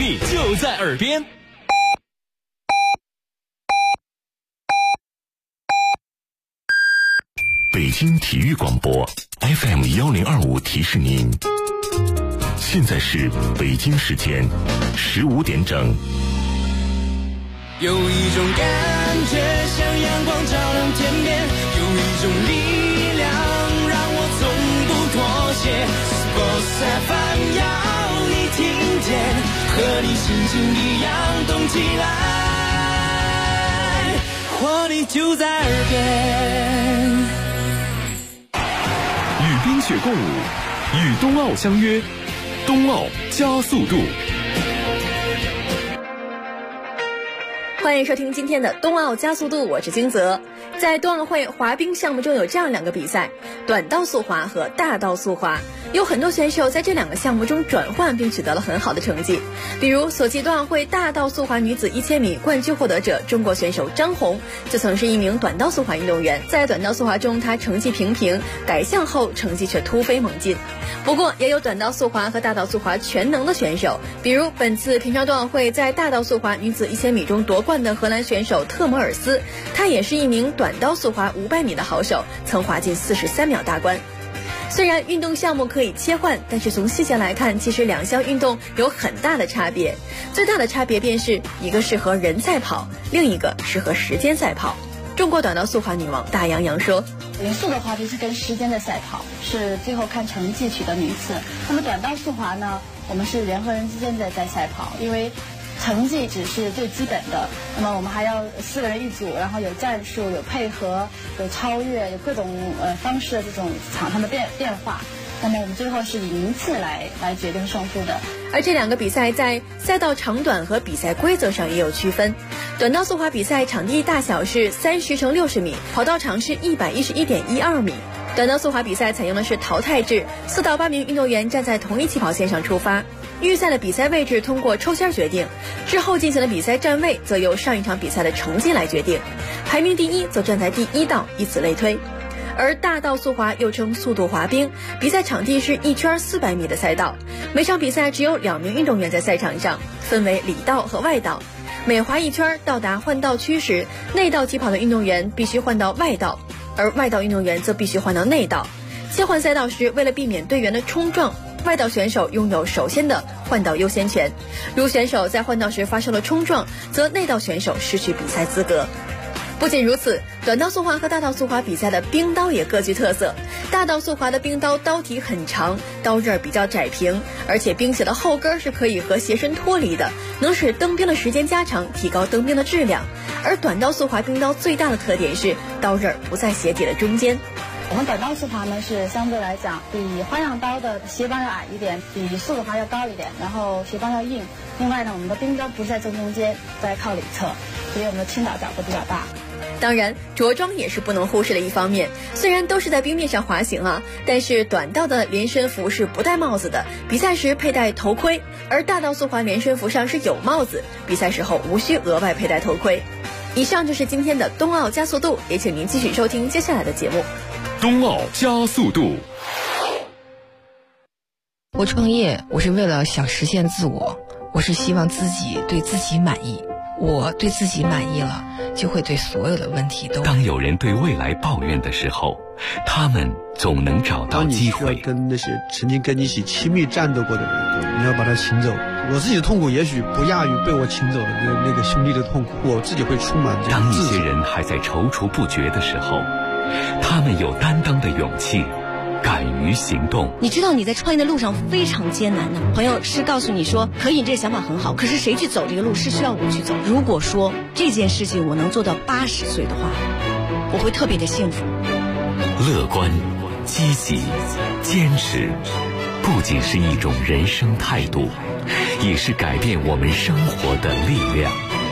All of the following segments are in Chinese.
力就在耳边。 北京体育广播 FM1025 提示您，现在是北京时间15点整。 有一种感觉像阳光照亮天边，有一种力量让我从不妥协。Sports FM 要你听见，和你心情一样动起来，活力就在耳边。 与冰雪共舞，与冬奥相约，冬奥加速度。 欢迎收听今天的冬奥加速度，我是金泽。在冬奥会滑冰项目中有这样两个比赛，短道速滑和大道速滑。有很多选手在这两个项目中转换并取得了很好的成绩，比如索契冬奥会大道速滑女子1000米冠军获得者中国选手张红，就曾是一名短道速滑运动员。在短道速滑中，她成绩平平，改项后成绩却突飞猛进。不过也有短道速滑和大道速滑全能的选手，比如本次平昌冬奥会在大道速滑女子1000米中夺冠的荷兰选手特摩尔斯，她也是一名短道速滑500米的好手，曾滑进43秒大关。虽然运动项目可以切换，但是从细节来看，其实两项运动有很大的差别。最大的差别便是一个适合人赛跑，另一个适合时间赛跑。中国短道速滑女王大杨洋说， 匀速的滑冰是跟时间的赛跑，是最后看成绩取得名次。那么短道速滑呢，我们是人和人之间的在赛跑，因为成绩只是最基本的，那么我们还要4个人一组，然后有战术、有配合、有超越、有各种方式的这种场上的变化。那么我们最后是以名次来决定胜负的。 而这两个比赛在赛道长短和比赛规则上也有区分。短道速滑比赛场地大小是30×60米，跑道长是111.12米。短道速滑比赛采用的是淘汰制，4到8名运动员站在同一起跑线上出发，预赛的比赛位置通过抽签决定，之后进行的比赛站位则由上一场比赛的成绩来决定，排名第一则站在第1道，以此类推。而大道速滑又称速度滑冰，比赛场地是1圈400米的赛道，每场比赛只有2名运动员在赛场上，分为里道和外道。每滑一圈到达换道区时，内道起跑的运动员必须换到外道，而外道运动员则必须换到内道。切换赛道时，为了避免队员的冲撞，外道选手拥有首先的换道优先权，如选手在换道时发生了冲撞，则内道选手失去比赛资格。不仅如此，短道速滑和大道速滑比赛的冰刀也各具特色。大道速滑的冰刀刀体很长，刀刃比较窄平，而且冰鞋的后跟是可以和鞋身脱离的，能使蹬冰的时间加长，提高蹬冰的质量。而短道速滑冰刀最大的特点是刀刃不在鞋底的中间。 我们短道速滑呢是相对来讲比花样刀的鞋帮要矮一点，比速度滑要高一点，然后鞋帮要硬。另外呢，我们的冰刀不在正中间，在靠里侧，所以我们的倾倒角度比较大。 当然，着装也是不能忽视的一方面。虽然都是在冰面上滑行啊，但是短道的连身服是不戴帽子的，比赛时佩戴头盔；而大道速滑连身服上是有帽子，比赛时候无需额外佩戴头盔。以上就是今天的冬奥加速度，也请您继续收听接下来的节目。 冬奥加速度。 我创业，我是为了想实现自我，我是希望自己对自己满意。我对自己满意了，就会对所有的问题都。 当有人对未来抱怨的时候，他们总能找到机会。 当你需要跟那些曾经跟你一起亲密战斗过的人，你要把他请走。我自己的痛苦也许不亚于被我请走的那个兄弟的痛苦，我自己会充满这当个自责。 一些人还在踌躇不决的时候，他们有担当的勇气，敢于行动。 你知道你在创业的路上非常艰难的，朋友是告诉你说可以，这个想法很好，可是谁去走这个路是需要我去走。如果说这件事情我能做到80岁的话，我会特别的幸福。 乐观、积极、坚持，不仅是一种人生态度，也是改变我们生活的力量。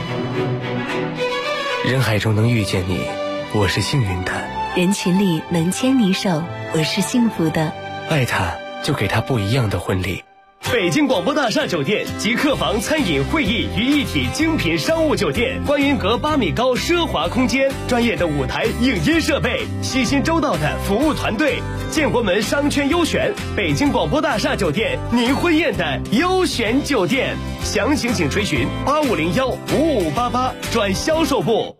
人海中能遇见你，我是幸运的； 人群里能牵你手，我是幸福的。 爱他，就给他不一样的婚礼。 北京广播大厦酒店集客房、餐饮、会议于一体精品商务酒店，观云阁8米高奢华空间，专业的舞台影音设备，细心周到的服务团队。建国门商圈优选，北京广播大厦酒店，您婚宴的优选酒店。详情请垂询85015588转销售部。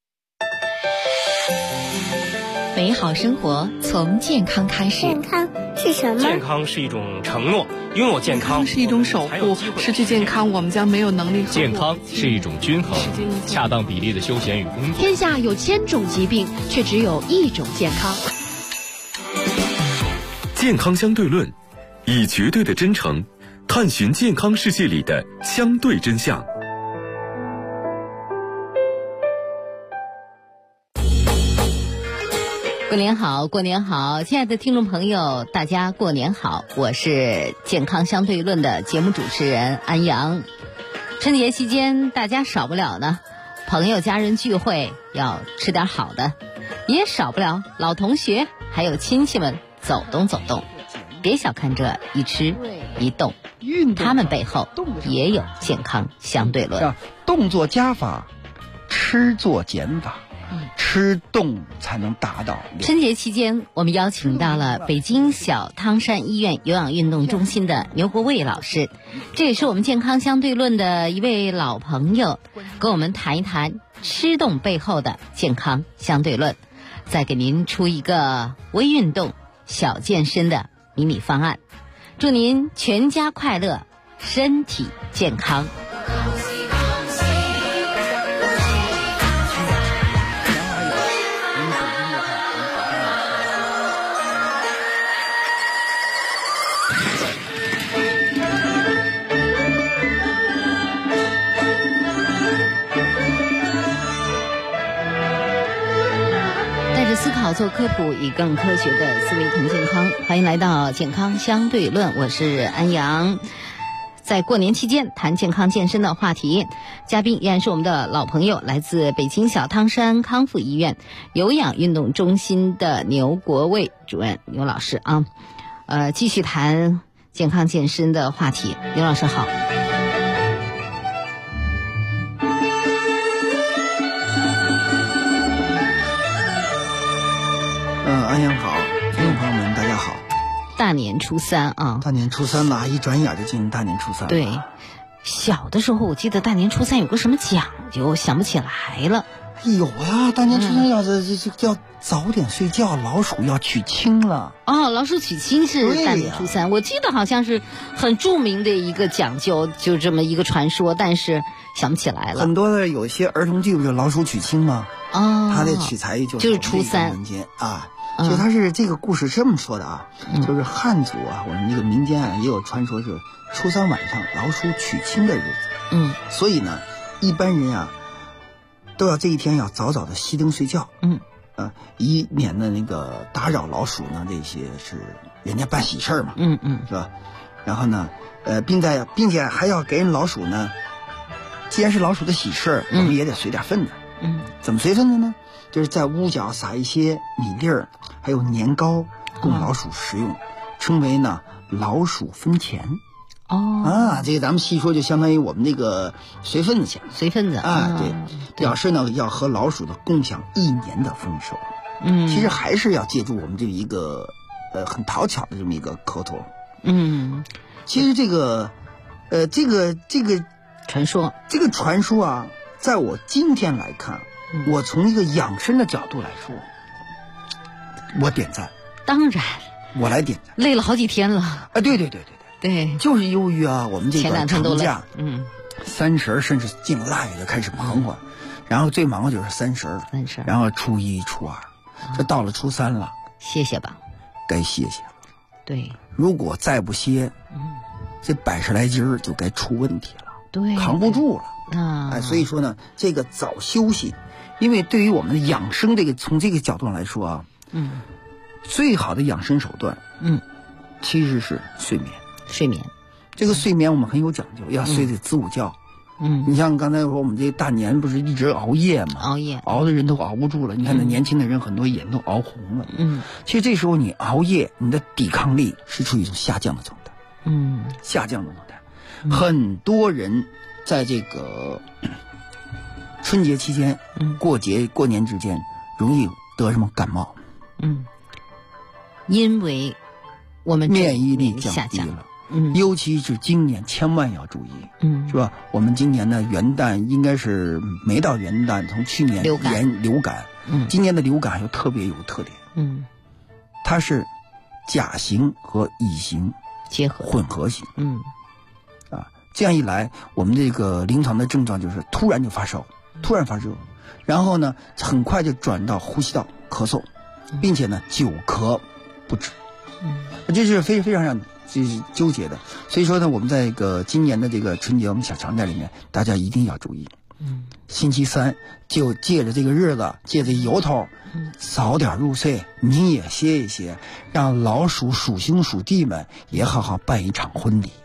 美好生活从健康开始。 健康是什么？ 健康是一种承诺，拥有健康是一种守护，失去健康我们将没有能力。 健康是一种均衡、恰当比例的休闲与工作。 天下有1000种疾病，却只有1种健康。 健康相对论，以绝对的真诚探寻健康世界里的相对真相。 过年好，过年好，亲爱的听众朋友，大家过年好，我是健康相对论的节目主持人安阳。春节期间大家少不了呢，朋友家人聚会要吃点好的，也少不了老同学还有亲戚们走动走动。别小看这一吃一动，他们背后也有健康相对论。 动作加法，吃做减法，吃动才能达到。 春节期间，我们邀请到了北京小汤山医院有氧运动中心的牛国卫老师，这也是我们健康相对论的一位老朋友，跟我们谈一谈吃动背后的健康相对论，再给您出一个微运动、小健身的迷你方案，祝您全家快乐，身体健康。思考做科普，以更科学的思维谈健康。欢迎来到健康相对论，我是安阳。在过年期间谈健康健身的话题，嘉宾依然是我们的老朋友，来自北京小汤山康复医院有氧运动中心的牛国卫主任牛老师啊。继续谈健康健身的话题。牛老师好。 安阳好，听众朋友们大家好。 大年初三啊， 大年初三了，一转眼就进入大年初三了。 对，小的时候我记得大年初三有个什么讲究，想不起来了。 有呀，大年初三要早点睡觉，老鼠要娶亲了。 哦，老鼠娶亲是大年初三，我记得好像是很著名的一个讲究，就这么一个传说，但是想不起来了。 很多的有些儿童剧不就老鼠娶亲吗？哦，他的取材就是初三民间啊。就他是这个故事这么说的啊，就是汉族啊，我们这个民间啊也有传说是初三晚上老鼠娶亲的日子。所以呢，一般人啊都要这一天要早早的熄灯睡觉。以免呢那个打扰老鼠呢，这些是人家办喜事嘛。是吧？然后呢，并且还要给人老鼠呢，既然是老鼠的喜事，我们也得随点份子。怎么随份子呢？就是在屋角撒一些米粒儿，还有年糕，供老鼠食用，称为呢老鼠分钱。这个咱们细说就相当于我们那个随份子钱， 随份子啊，对，表示呢要和老鼠的共享1年的丰收。其实还是要借助我们这一个很讨巧的这么一个口头。其实这个传说， 这个传说啊，在我今天来看。我从一个养生的角度来说，我点赞。 当然， 我来点赞。 累了好几天了啊！对，就是由于啊，我们这个长假，30甚至进了腊月就开始忙活，然后最忙的就是30，然后初1、初2，这到了初3了， 歇歇吧， 该歇歇了。 对， 如果再不歇，这100来斤就该出问题了， 对， 扛不住了。所以说呢，这个早休息。因为对于我们的养生从这个角度上来说啊，最好的养生手段，其实是睡眠。这个睡眠我们很有讲究，要睡得子午觉。你像刚才说我们这大年不是一直熬夜吗？熬的人都熬不住了。你看那年轻的人很多眼都熬红了。其实这时候你熬夜，你的抵抗力是处于一种下降的状态。 下降的状态。很多人在这个春节期间、过年之间容易得什么感冒？ 因为我们免疫力降低了。尤其是今年千万要注意，是吧？我们今年的元旦应该是没到元旦，从去年流感，今年的流感又特别有特点，它是甲型和乙型结合混合型，这样一来，我们这个临床的症状就是突然发热，然后呢，很快就转到呼吸道咳嗽，并且呢久咳不止，这是非常让这是纠结的。所以说呢，我们在今年的这个春节我们小长假里面，大家一定要注意。星期三就借着这个日子，借着由头，早点入睡，你也歇一歇，让老鼠属星属地们也好好办一场婚礼。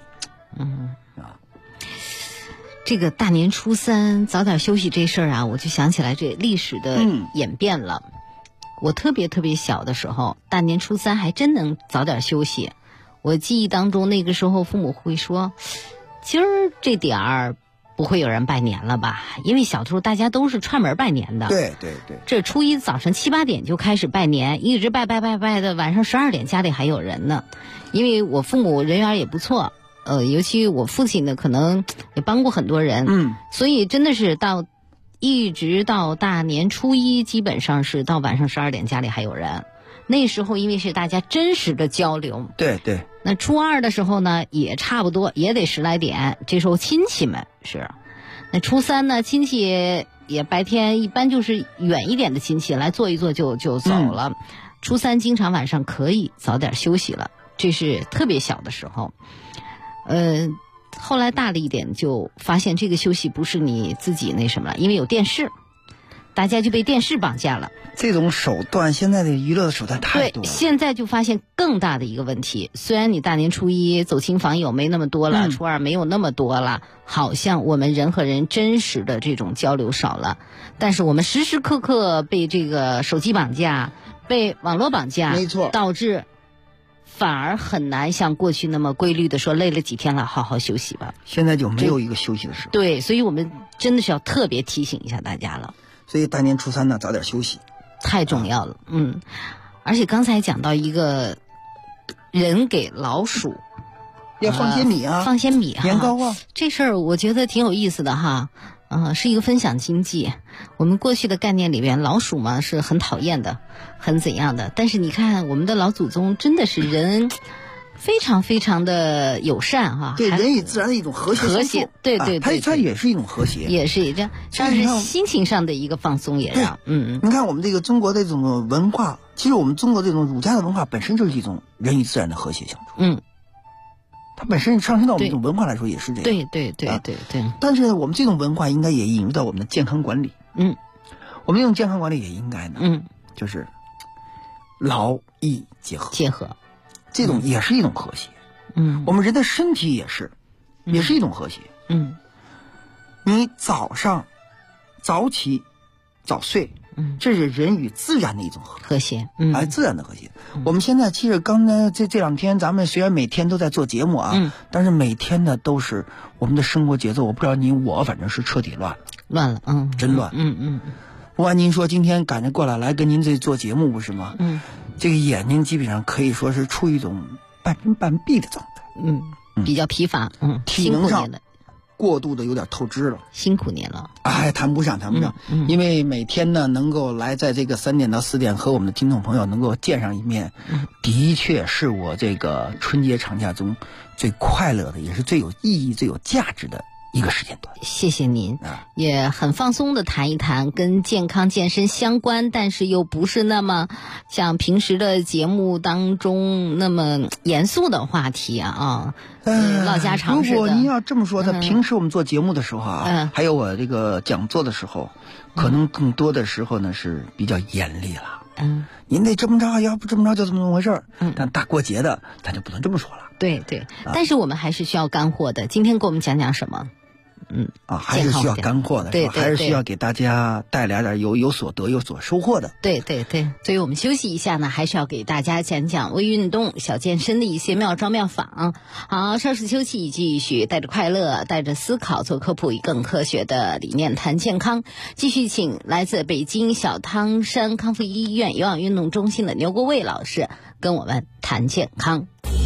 这个大年初三早点休息这事儿啊，我就想起来这历史的演变了。我特别小的时候，大年初三还真能早点休息。我记忆当中那个时候父母会说，今儿这点儿不会有人拜年了吧，因为小时候大家都是串门拜年的。 对， 这初一早上7、8点就开始拜年，一直拜的晚上12点家里还有人呢。因为我父母人缘也不错，尤其我父亲呢可能也帮过很多人，所以真的是一直到大年初一，基本上是到晚上12点家里还有人。那时候因为是大家真实的交流， 对， 那初二的时候呢也差不多，也得10来点，这时候亲戚们是。那初三呢，亲戚也白天一般就是远一点的亲戚来坐一坐就走了。初三经常晚上可以早点休息了，这是特别小的时候。后来大了一点就发现这个休息不是你自己那什么了，因为有电视，大家就被电视绑架了。 这种手段，现在的娱乐的手段太多了。 对，现在就发现更大的一个问题，虽然你大年初一走亲访友没那么多了，初二没有那么多了，好像我们人和人真实的这种交流少了，但是我们时时刻刻被这个手机绑架，被网络绑架， 没错， 导致反而很难像过去那么规律的说累了几天了好好休息吧。 现在就没有一个休息的时候。 对，所以我们真的是要特别提醒一下大家了。 所以大年初三呢，早点休息太重要了。而且刚才讲到一个人给老鼠要放些米啊， 放些米啊， 年糕啊， 这事儿我觉得挺有意思的哈。是一个分享经济。我们过去的概念里边，老鼠嘛是很讨厌的，很怎样的。但是你看，我们的老祖宗真的是人非常非常的友善哈。 对人与自然的一种和谐， 对， 它也是一种和谐， 也是这样，让人心情上的一个放松，也让你看我们这个中国的这种文化，其实我们中国这种儒家的文化本身就是一种人与自然的和谐相处。它本身上升到我们这种文化来说也是这样。 对。 但是我们这种文化应该也引入到我们的健康管理。我们这种健康管理也应该呢，就是劳逸结合，这种也是一种和谐。我们人的身体也是一种和谐。你早上早起早睡，这是人与自然的一种和谐， 自然的和谐。我们现在其实刚才这2天，咱们虽然每天都在做节目啊，但是每天呢都是我们的生活节奏，我不知道我反正是彻底乱了，真乱。不按您说，今天赶着过来跟您这做节目不是吗？这个眼睛基本上可以说是处于一种半睁半闭的状态， 比较疲乏， 体能上过度的有点透支了， 辛苦您了。 谈不上，因为每天呢能够来在这个3点到4点和我们的听众朋友能够见上一面，的确是我这个春节长假中最快乐的，也是最有意义、最有价值的一个时间段。 谢谢您，也很放松的谈一谈跟健康健身相关，但是又不是那么像平时的节目当中那么严肃的话题啊。唠家常似的。 如果您要这么说的，平时我们做节目的时候啊，还有我这个讲座的时候，可能更多的时候呢是比较严厉了。您得这么着，要不这么着就这么回事儿。但大过节的，咱就不能这么说了。 对，但是我们还是需要干货的。今天给我们讲讲什么？ 还是需要干货的， 对， 还是需要给大家带来点有所得、有所收获的。 对，所以我们休息一下呢，还是要给大家讲讲微运动、小健身的一些妙招妙法。好，稍事休息，继续带着快乐、带着思考做科普，以更科学的理念谈健康。继续请来自北京小汤山康复医院有氧运动中心的牛国卫老师跟我们谈健康。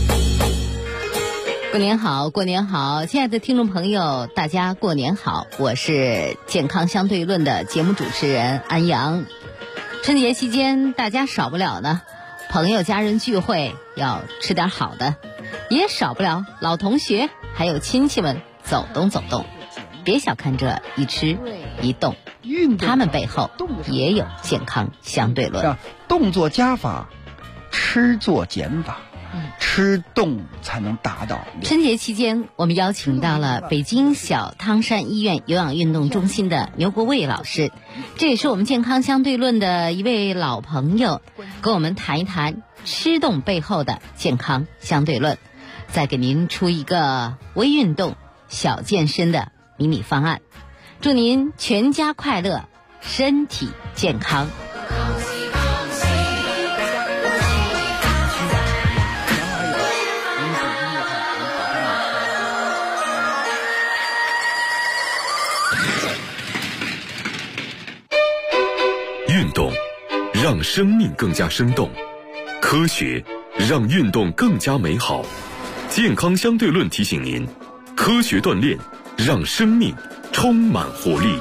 过年好，过年好，亲爱的听众朋友，大家过年好，我是健康相对论的节目主持人安阳。春节期间大家少不了呢，朋友家人聚会要吃点好的，也少不了老同学还有亲戚们走动走动。别小看这一吃一动，他们背后也有健康相对论。 动作加法，吃做减法，吃动才能达到。 春节期间，我们邀请到了北京小汤山医院有氧运动中心的牛国卫老师，这也是我们健康相对论的一位老朋友，跟我们谈一谈吃动背后的健康相对论，再给您出一个微运动、小健身的迷你方案，祝您全家快乐，身体健康。 运动让生命更加生动，科学让运动更加美好。健康相对论提醒您，科学锻炼让生命充满活力。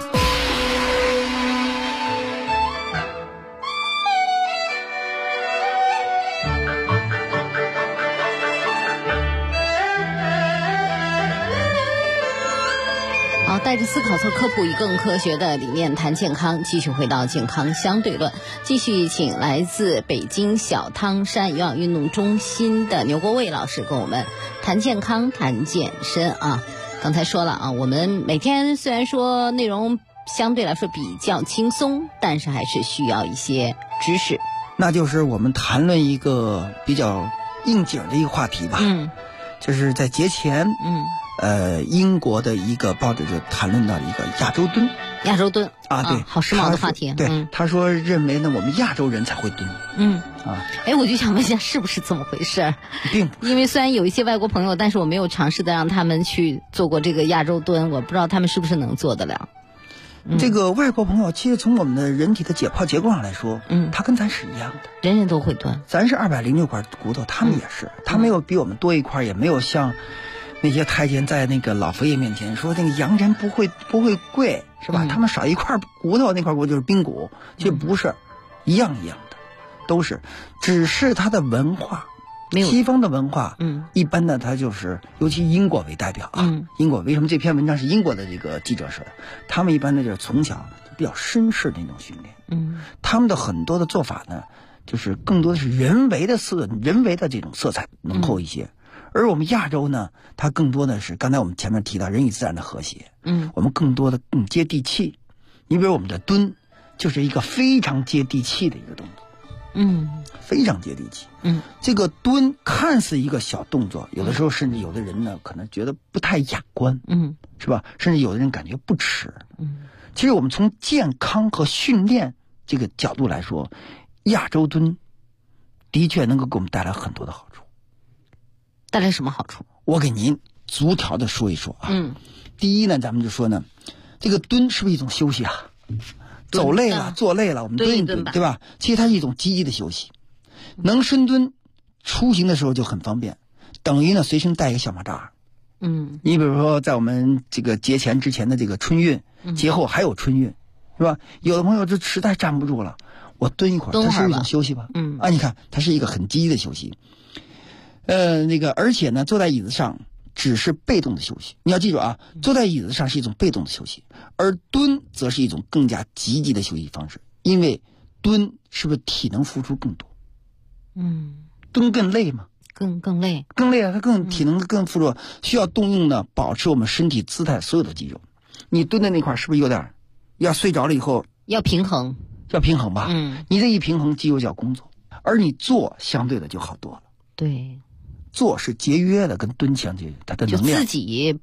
带着思考做科普，以更科学的理念谈健康。继续回到健康相对论，继续请来自北京小汤山有氧运动中心的牛国卫老师跟我们谈健康谈健身啊。刚才说了我们每天虽然说内容相对来说比较轻松，但是还是需要一些知识。 那就是我们谈论一个比较应景的一个话题吧。就是在节前英国的一个报纸就谈论到一个亚洲蹲。 亚洲蹲对， 好时髦的话题。 对，他说认为呢，我们亚洲人才会蹲。 我就想问一下，是不是这么回事？ 并不是， 因为虽然有一些外国朋友，但是我没有尝试的让他们去做过这个亚洲蹲，我不知道他们是不是能做得了。 这个外国朋友其实从我们的人体的解剖结构上来说，他跟咱是一样的， 人人都会蹲。 咱是206块骨头，他们也是，他没有比我们多一块，也没有像那些太监在那个老佛爷面前说那个洋人不会跪，是吧？他们少一块骨头，那块骨就是髌骨，其实不是，一样的，都是，只是他的文化。西方的文化，一般呢，它就是尤其英国为代表英国为什么这篇文章是英国的这个记者说的？他们一般呢就是从小比较绅士的那种训练，他们的很多的做法呢，就是更多的是人为的这种色彩浓厚一些。而我们亚洲呢，它更多的是刚才我们前面提到人与自然的和谐，我们更多的更接地气。你比如我们的蹲，就是一个非常接地气的一个动作。非常接地气。这个蹲看似一个小动作，有的时候甚至有的人呢可能觉得不太雅观，是吧？甚至有的人感觉不耻。其实我们从健康和训练这个角度来说，亚洲蹲的确能够给我们带来很多的好处。 带来什么好处？ 我给您逐条的说一说第一呢，咱们就说呢，这个蹲是不是一种休息啊？走累了，坐累了，我们蹲一蹲，对吧？其实它是一种积极的休息。能深蹲，出行的时候就很方便，等于呢随身带一个小马扎。你比如说在我们这个节前之前的这个春运，节后还有春运，是吧？有的朋友就实在站不住了，我蹲一会儿，它是一种休息吧？你看它是一个很积极的休息。而且呢，坐在椅子上只是被动的休息。你要记住坐在椅子上是一种被动的休息，而蹲则是一种更加积极的休息方式。因为蹲是不是体能付出更多？蹲更累吗？ 更累， 它更体能更付出，需要动用呢保持我们身体姿态所有的肌肉。你蹲的那块是不是有点要睡着了以后要平衡吧？你这一平衡，肌肉就要工作，而你坐相对的就好多了。 对， 坐是节约的，跟蹲相对它的能量就自己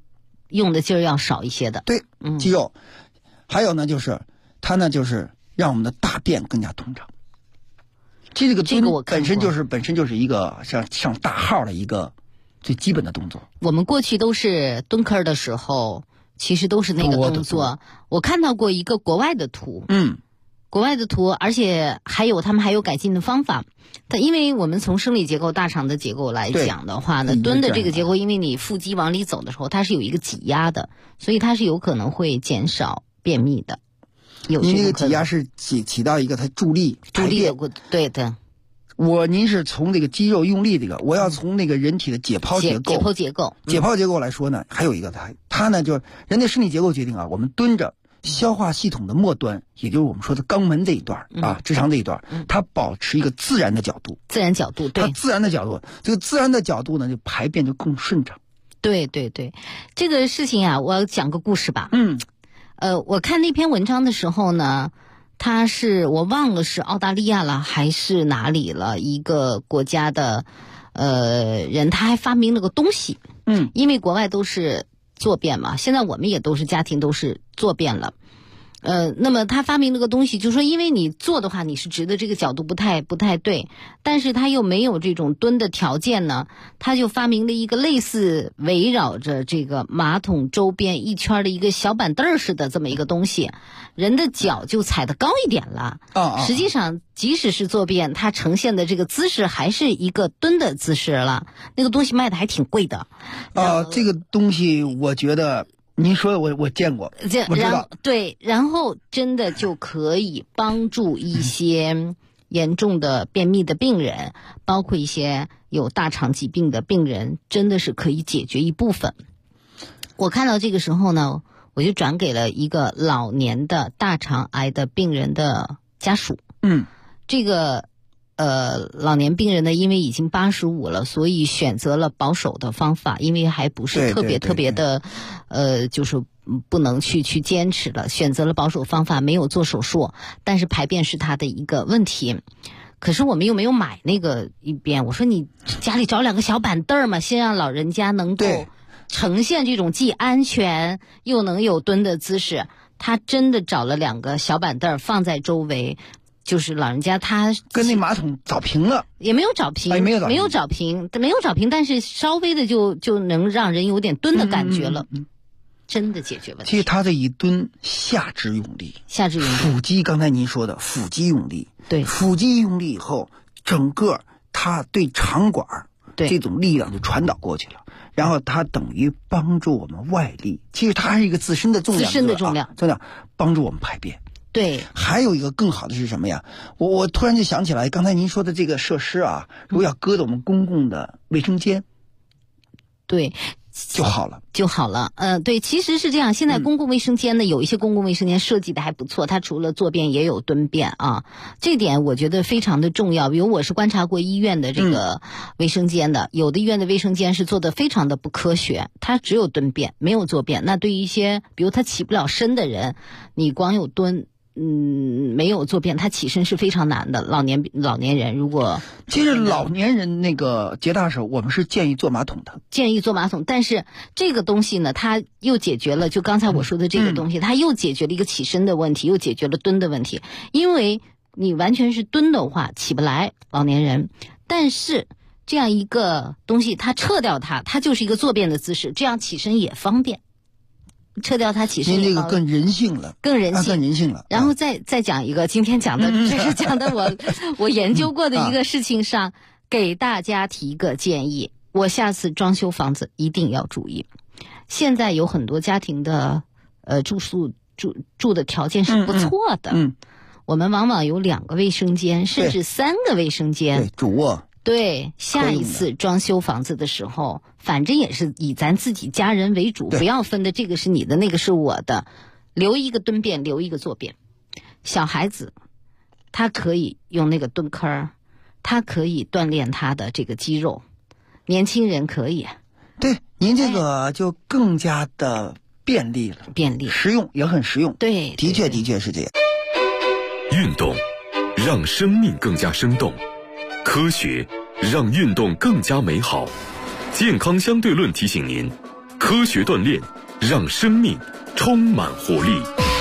用的劲儿要少一些的。 对，肌肉。还有呢，就是它呢，就是让我们的大便更加通畅。这个本身就是一个像上大号的一个最基本的动作。 我们过去都是蹲坑的时候，其实都是那个动作。我看到过一个国外的图，国外的图，而且他们还有改进的方法。因为我们从生理结构、大肠的结构来讲的话呢，蹲的这个结构，因为你腹肌往里走的时候，它是有一个挤压的，所以它是有可能会减少便秘的。 您这个挤压是起到一个它助力的，对的。 您是从这个肌肉用力我要从那个人体的解剖结构来说呢，还有一个它呢就是人的身体结构决定我们蹲着。消化系统的末端，也就是我们说的肛门这一段直肠这一段，它保持一个自然的角度。 对， 它自然的角度，这个自然的角度呢，就排便就更顺畅。 对，这个事情我要讲个故事吧。我看那篇文章的时候呢，我忘了是澳大利亚了还是哪里了，一个国家的人，他还发明了个东西。因为国外都是坐便嘛，现在我们也都是家庭都是坐便了。那么他发明了个东西，就是说因为你坐的话你是直的，这个角度不太对，但是他又没有这种蹲的条件呢，他就发明了一个类似围绕着这个马桶周边一圈的一个小板凳似的这么一个东西，人的脚就踩得高一点了。实际上即使是坐便，它呈现的这个姿势还是一个蹲的姿势了。那个东西卖的还挺贵的。 这个东西我觉得您说的我见过，我知道。 对，然后真的就可以帮助一些严重的便秘的病人，包括一些有大肠疾病的病人，真的是可以解决一部分。我看到这个时候呢，我就转给了一个老年的大肠癌的病人的家属。这个老年病人呢，因为已经85了，所以选择了保守的方法，因为还不是特别的就是不能去坚持了，选择了保守方法，没有做手术，但是排便是他的一个问题。可是我们又没有买那个一边，我说你家里找2个小板凳嘛，先让老人家能够呈现这种既安全又能有蹲的姿势。他真的找了2个小板凳放在周围，就是老人家他跟那马桶找平了， 也没有找平，没有找平，但是稍微的就能让人有点蹲的感觉了。真的解决问题。 其实他这一蹲，下肢用力，腹肌，刚才您说的腹肌用力， 对， 腹肌用力以后，整个它对肠管这种力量就传导过去了，然后它等于帮助我们外力，其实它还是一个自身的重量，帮助我们排便。 对， 还有一个更好的是什么呀？我突然就想起来，刚才您说的这个设施如果要搁到我们公共的卫生间， 对， 就好了。 对，其实是这样。现在公共卫生间呢，有一些公共卫生间设计的还不错，它除了坐便也有蹲便这点我觉得非常的重要。比如我是观察过医院的这个卫生间的，有的医院的卫生间是做的非常的不科学，它只有蹲便没有坐便。那对于一些比如他起不了身的人，你光有蹲没有坐便，他起身是非常难的。老年人如果其实老年人那个结大手，我们是建议坐马桶的， 但是这个东西呢，它又解决了就刚才我说的这个东西，它又解决了一个起身的问题，又解决了蹲的问题。因为你完全是蹲的话起不来，老年人，但是这样一个东西它撤掉它就是一个坐便的姿势，这样起身也方便。撤掉它起身， 您这个更人性了， 更人性了。然后再讲一个，今天讲的这是讲的我研究过的一个事情上，给大家提一个建议。我下次装修房子一定要注意。现在有很多家庭的住的条件是不错的，我们往往有2个卫生间，甚至3个卫生间， 主卧。 对，下一次装修房子的时候，反正也是以咱自己家人为主，不要分的这个是你的，那个是我的，留一个蹲便，留一个坐便。小孩子他可以用那个蹲坑，他可以锻炼他的这个肌肉，年轻人可以。 对，您这个就更加的便利了，实用，也很实用。 对， 的确是这样。 运动让生命更加生动，科学让运动更加美好。健康相对论提醒您，科学锻炼让生命充满活力。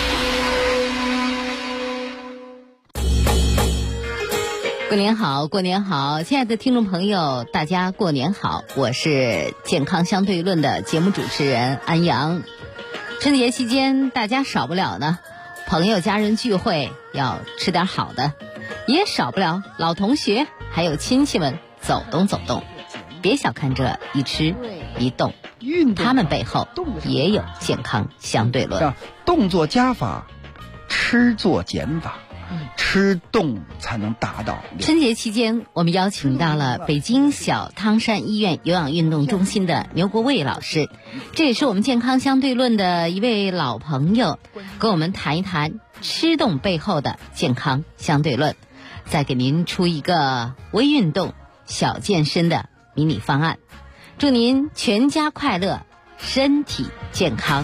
过年好，过年好，亲爱的听众朋友，大家过年好，我是健康相对论的节目主持人安阳。春节期间大家少不了呢，朋友家人聚会要吃点好的，也少不了老同学还有亲戚们走动走动。别小看这一吃一动，他们背后也有健康相对论。 动作加法，吃做减法，吃动才能达到。 春节期间，我们邀请到了北京小汤山医院有氧运动中心的牛国卫老师，这也是我们健康相对论的一位老朋友，跟我们谈一谈吃动背后的健康相对论，再给您出一个微运动、小健身的迷你方案，祝您全家快乐，身体健康。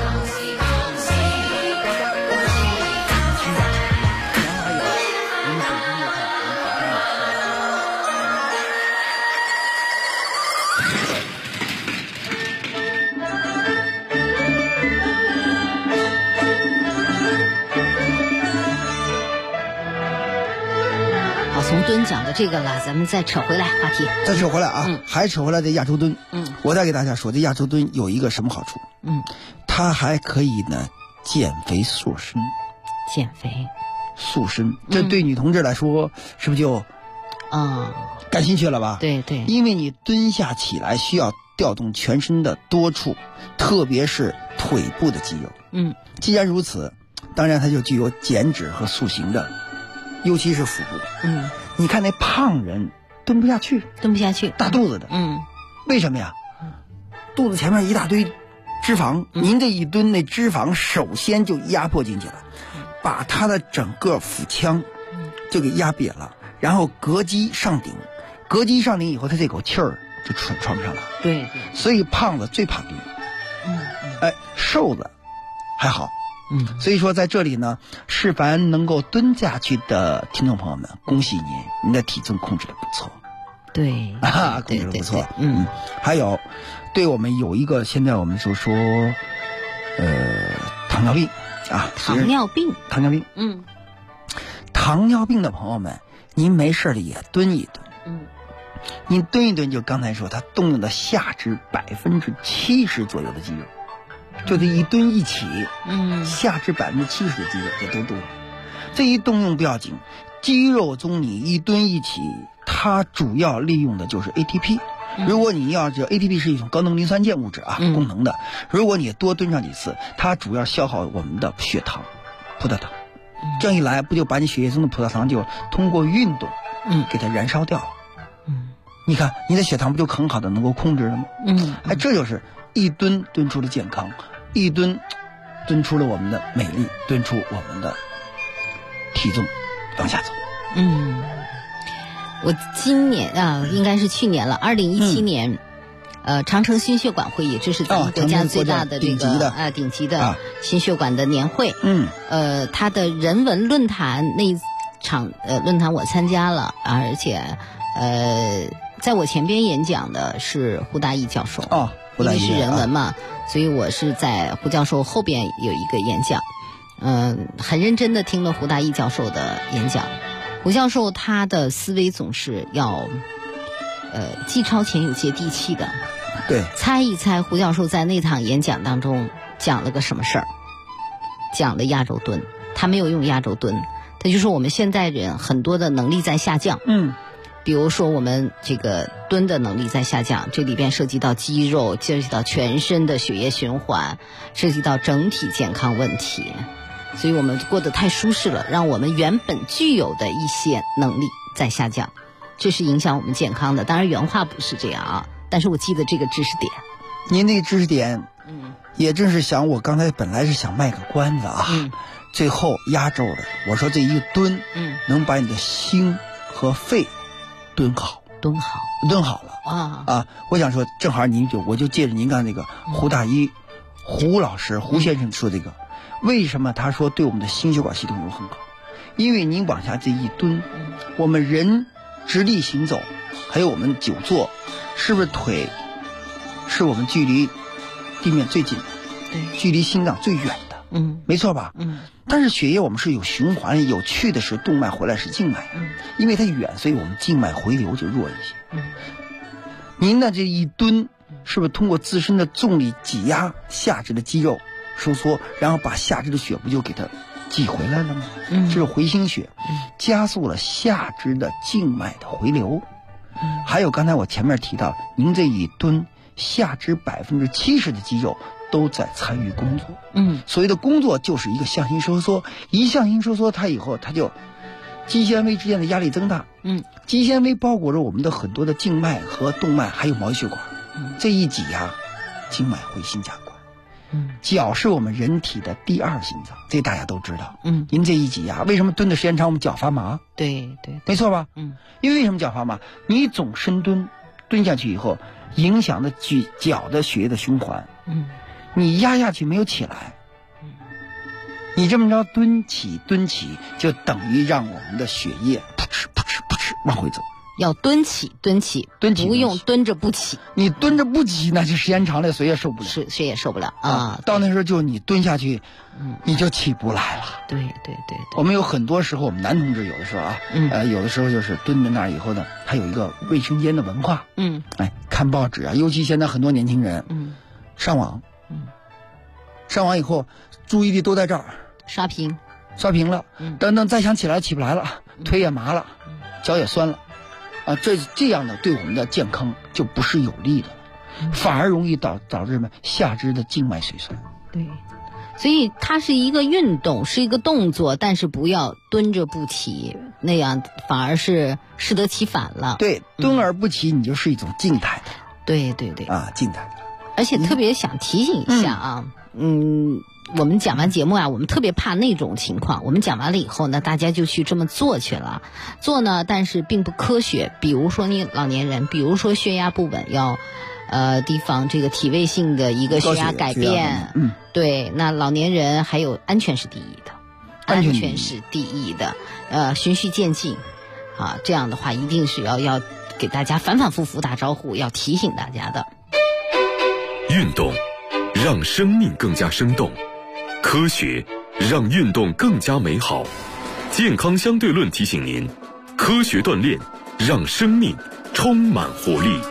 从蹲讲的这个了，咱们再扯回来话题， 再扯回来啊，还扯回来这亚洲蹲。我再给大家说，这亚洲蹲有一个什么好处？它还可以呢减肥塑身。 减肥塑身，这对女同志来说是不是就感兴趣了吧？ 对对， 因为你蹲下起来需要调动全身的多处，特别是腿部的肌肉。既然如此，当然它就具有减脂和塑形的，尤其是腹部。你看那胖人蹲不下去，大肚子的。为什么呀？肚子前面一大堆脂肪，您这一蹲，那脂肪首先就压迫进去了，把他的整个腹腔就给压瘪了，然后膈肌上顶，膈肌上顶以后，他这口气儿就喘不上来。 对， 所以胖子最怕蹲。瘦子还好。所以说在这里呢，是凡能够蹲下去的听众朋友们，恭喜您的体重控制的不错。 对， 控制的不错。还有，对我们有一个，现在我们就说，糖尿病啊， 糖尿病。 糖尿病的朋友们，您没事的也蹲一蹲。您蹲一蹲，就刚才说，它动用的下肢70%左右的肌肉。就这一蹲一起，下肢70%的肌肉就都动了。这一动用不要紧，肌肉中你一蹲一起，它主要利用的就是 ATP。如果你要这 ATP 是一种高能磷酸键物质啊，功能的。如果你多蹲上几次，它主要消耗我们的血糖、葡萄糖。这样一来，不就把你血液中的葡萄糖就通过运动，给它燃烧掉了。你看你的血糖不就很好的能够控制了吗？这就是一蹲蹲出了健康，一蹲蹲出了我们的美丽，蹲出我们的体重往下走。 我今年应该是去年了，2017年，长城心血管会议，这是咱们国家最大的这个顶级的心血管的年会。它的人文论坛那一场论坛我参加了，而且在我前边演讲的是胡大义教授。因为是人文嘛，所以我是在胡教授后边有一个演讲，很认真的听了胡大义教授的演讲。胡教授他的思维总是要，既超前又接地气的。 对， 猜一猜胡教授在那场演讲当中讲了个什么事儿？讲了亚洲蹲，他没有用亚洲蹲，他就说我们现代人很多的能力在下降。比如说我们这个蹲的能力在下降，这里边涉及到肌肉，涉及到全身的血液循环，涉及到整体健康问题，所以我们过得太舒适了，让我们原本具有的一些能力在下降，这是影响我们健康的。当然原话不是这样啊，但是我记得这个知识点。 您那个知识点，也正是想我刚才本来是想卖个关子啊，最后压轴的，我说这一个蹲，能把你的心和肺蹲好了我想说，正好我就借着您刚才那个胡大一胡老师胡先生说这个，为什么他说对我们的心血管系统有很好？因为您往下这一蹲，我们人直立行走，还有我们久坐，是不是腿是我们距离地面最近的？ 距离心脏最远的，没错吧？但是血液我们是有循环，有去的是动脉，回来是静脉，因为它远，所以我们静脉回流就弱一些。您的这一蹲，是不是通过自身的重力挤压下肢的肌肉收缩，然后把下肢的血不就给它挤回来了吗？这是回心血，加速了下肢的静脉的回流。还有刚才我前面提到，您这一蹲，下肢70%的肌肉都在参与工作。所谓的工作就是一个向心收缩，一向心收缩，它以后它就肌纤维之间的压力增大。肌纤维包裹着我们的很多的静脉和动脉，还有毛细血管。这一挤压，静脉回心加快。脚是我们人体的第二心脏，这大家都知道。您这一挤压，为什么蹲的时间长我们脚发麻？ 对， 没错吧？因为什么脚发麻？你总深蹲下去以后，影响的脚的血液的循环。你压下去没有起来。你这么着蹲起，就等于让我们的血液噗嗤往回走。 要蹲起，不用蹲着不起。 你蹲着不起，那就时间长了谁也受不了， 谁也受不了啊！ 到那时候就你蹲下去，你就起不来了。 对。 我们有很多时候，我们男同志有的时候啊，有的时候就是蹲在那儿以后呢，他有一个卫生间的文化。看报纸啊，尤其现在很多年轻人，上网，上网以后注意力都在这儿， 刷屏了，等等再想起来起不来了，腿也麻了，脚也酸了。这样的对我们的健康就不是有利的，反而容易导致什么下肢的静脉髓酸。 对，所以它是一个运动，是一个动作，但是不要蹲着不起，那样反而是适得其反了。 对，蹲而不起，你就是一种静态的。 对静态的。 而且特别想提醒一下啊，我们讲完节目啊，我们特别怕那种情况。我们讲完了以后呢，大家就去这么做去了，做呢，但是并不科学。比如说你老年人，比如说血压不稳，要提防这个体位性的一个血压改变。对，那老年人还有安全是第一的，安全是第一的。循序渐进啊，这样的话一定是要给大家反反复复打招呼，要提醒大家的。 运动让生命更加生动，科学让运动更加美好。健康相对论提醒您，科学锻炼让生命充满活力。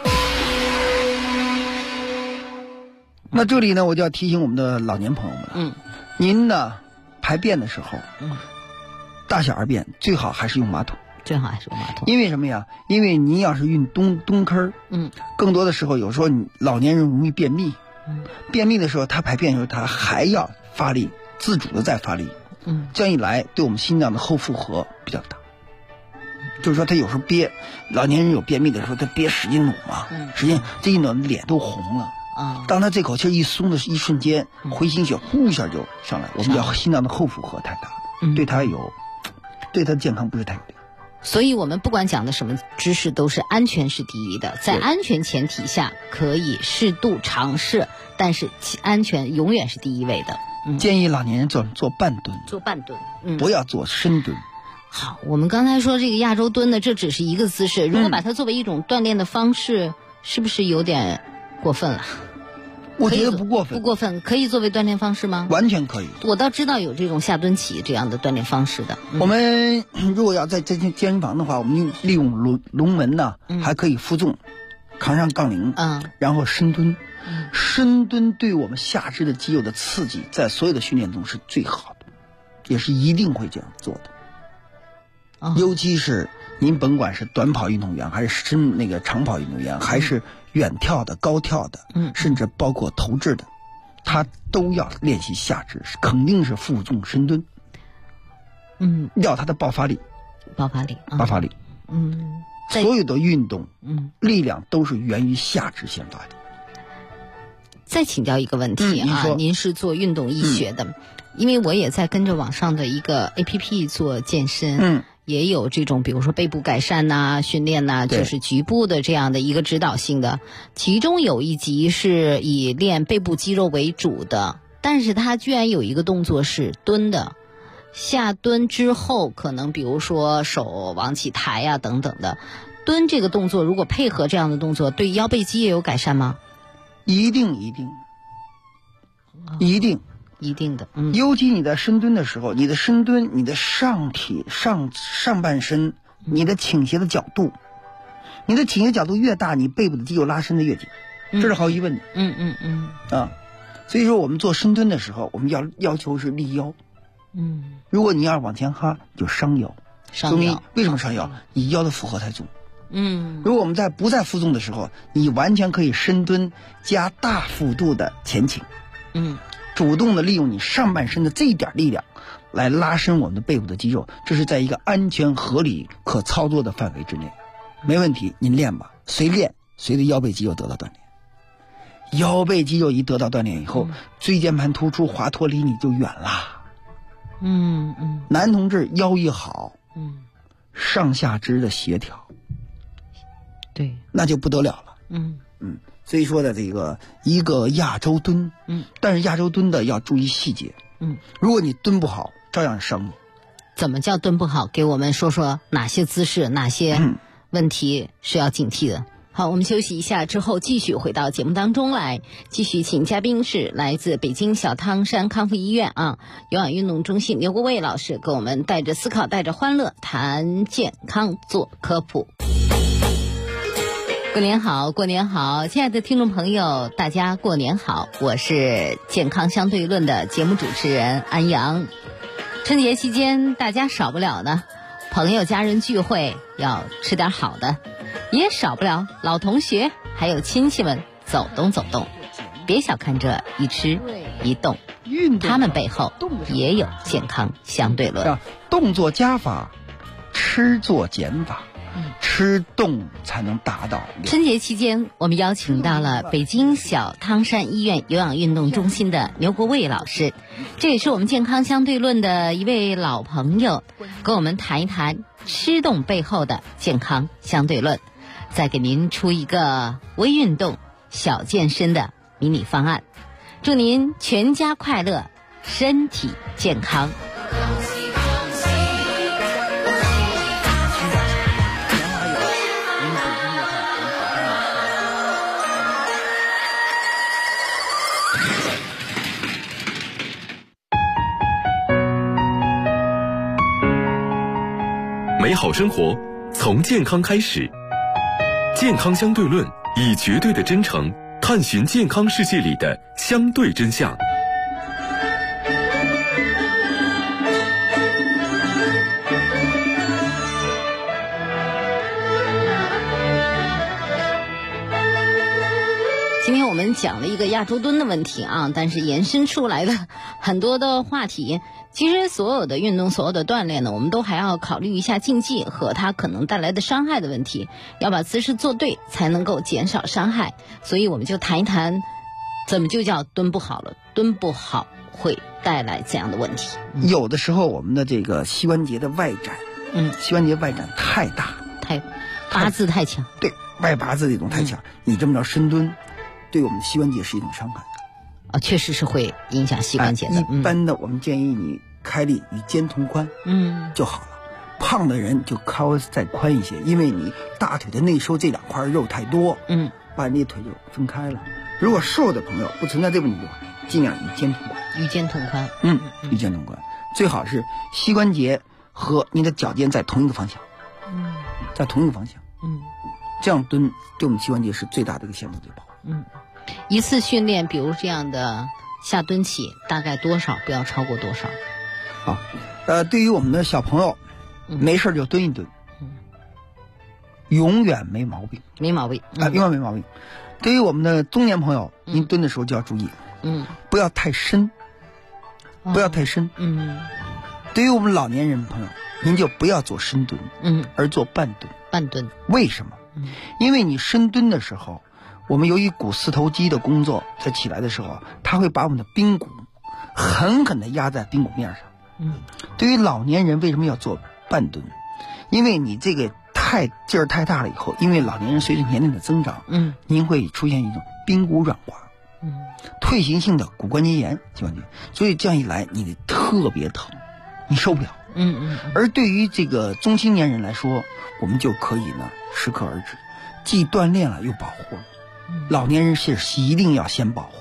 那这里呢，我就要提醒我们的老年朋友们了。您呢排便的时候，大小二便最好还是用马桶。因为什么呀？因为您要是运蹲坑，更多的时候有时候你老年人容易便秘。便秘的时候，他排便的时候，他还要发力，自主的再发力。这样一来，对我们心脏的后负荷比较大。就是说，他有时候憋，老年人有便秘的时候，他憋使劲努嘛，使劲这一努，脸都红了。当他这口气一松的一瞬间，回心血呼一下就上来，我们叫心脏的后负荷太大，对他的健康不是太有利。 所以我们不管讲的什么知识，都是安全是第一的，在安全前提下可以适度尝试，但是安全永远是第一位的。 建议老年人做半蹲，不要做深蹲。 好，我们刚才说这个亚洲蹲呢，这只是一个姿势，如果把它作为一种锻炼的方式，是不是有点过分了？ 我觉得不过分， 不过分，可以作为锻炼方式吗？ 完全可以。 我倒知道有这种下蹲起这样的锻炼方式的。 我们如果要在健身房的话，我们利用龙门呢，还可以负重，扛上杠铃，然后深蹲。深蹲对我们下肢的肌肉的刺激，在所有的训练中是最好的，也是一定会这样做的。尤其是您甭管是短跑运动员，还是长跑运动员，还是远跳的、高跳的，甚至包括投掷的，他都要练习下肢，肯定是负重深蹲。要他的爆发力。所有的运动，力量都是源于下肢先发力。 再请教一个问题啊，您是做运动医学的，因为我也在跟着网上的一个 APP 做健身，也有这种比如说背部改善呐、训练呐，就是局部的这样的一个指导性的，其中有一集是以练背部肌肉为主的，但是它居然有一个动作是蹲的，下蹲之后可能比如说手往起抬啊等等的，蹲这个动作如果配合这样的动作，对腰背肌也有改善吗？ 一定。 一定的。 尤其你在深蹲的时候，你的深蹲，你的上半身，你的倾斜的角度，你的倾斜角度越大，你背部的肌肉拉伸的越紧，这是毫无疑问的。所以说我们做深蹲的时候，我们要求是立腰。如果你要往前哈，就伤腰。说明为什么伤腰？你腰的负荷太重。如果我们不再负重的时候，你完全可以深蹲加大幅度的前倾。主动的利用你上半身的这一点力量来拉伸我们的背部的肌肉，这是在一个安全合理可操作的范围之内，没问题，您练吧。随着腰背肌肉得到锻炼，腰背肌肉一得到锻炼以后，椎间盘突出滑脱离你就远啦。男同志腰一好，上下肢的协调， 对， 那就不得了了。所以说的这个一个亚洲蹲，但是亚洲蹲的要注意细节。如果你蹲不好，照样伤你。 怎么叫蹲不好？给我们说说哪些姿势，哪些问题是要警惕的。好，我们休息一下之后继续回到节目当中来，继续请嘉宾是来自北京小汤山康复医院有氧运动中心刘国卫老师，给我们带着思考带着欢乐谈健康做科普。过年好，过年好，亲爱的听众朋友，大家过年好，我是健康相对论的节目主持人安阳。春节期间大家少不了呢，朋友家人聚会要吃点好的，也少不了老同学还有亲戚们走动走动。别小看这一吃一动，他们背后也有健康相对论。 动作加法，吃做减法，吃动才能达到。 春节期间我们邀请到了北京小汤山医院有氧运动中心的刘国卫老师，这也是我们健康相对论的一位老朋友，跟我们谈一谈吃动背后的健康相对论，再给您出一个微运动小健身的迷你方案，祝您全家快乐，身体健康。 美好生活从健康开始，健康相对论以绝对的真诚探寻健康世界里的相对真相。 今天我们讲了一个亚洲蹲的问题但是延伸出来的很多的话题。其实所有的运动，所有的锻炼呢，我们都还要考虑一下竞技和它可能带来的伤害的问题，要把姿势做对才能够减少伤害。所以我们就谈一谈怎么就叫蹲不好了，蹲不好会带来怎样的问题。 有的时候我们的这个膝关节的外展，膝关节外展太大， 八字太强， 对，外八字这种太强，你这么着深蹲对我们的膝关节是一种伤害确实是会影响膝关节的。 一般的我们建议你开力与肩同宽就好了。胖的人就稍微再宽一些，因为你大腿的内收这两块肉太多，把你腿就分开了。如果瘦的朋友不存在这个问题的话，尽量与肩同宽。 与肩同宽， 与肩同宽，最好是膝关节和你的脚尖在同一个方向，在同一个方向，这样蹲对我们膝关节是最大的一个限度最保护。 一次训练，比如这样的下蹲起，大概多少？不要超过多少？ 好，对于我们的小朋友，没事就蹲一蹲，永远没毛病， 没毛病永远没毛病。对于我们的中年朋友，您蹲的时候就要注意，不要太深，不要太深。对于我们老年人朋友，您就不要做深蹲，而做半蹲。 半蹲， 为什么？因为你深蹲的时候，我们由于股四头肌的工作，在起来的时候，它会把我们的髌骨狠狠地压在髌骨面上。对于老年人为什么要做半蹲？因为你这个劲儿太大了以后，因为老年人随着年龄的增长，您会出现一种髌骨软化，退行性的骨关节炎膝关节，所以这样一来你特别疼，你受不了。而对于这个中青年人来说，我们就可以呢适可而止，既锻炼了又保护了。老年人是一定要先保护，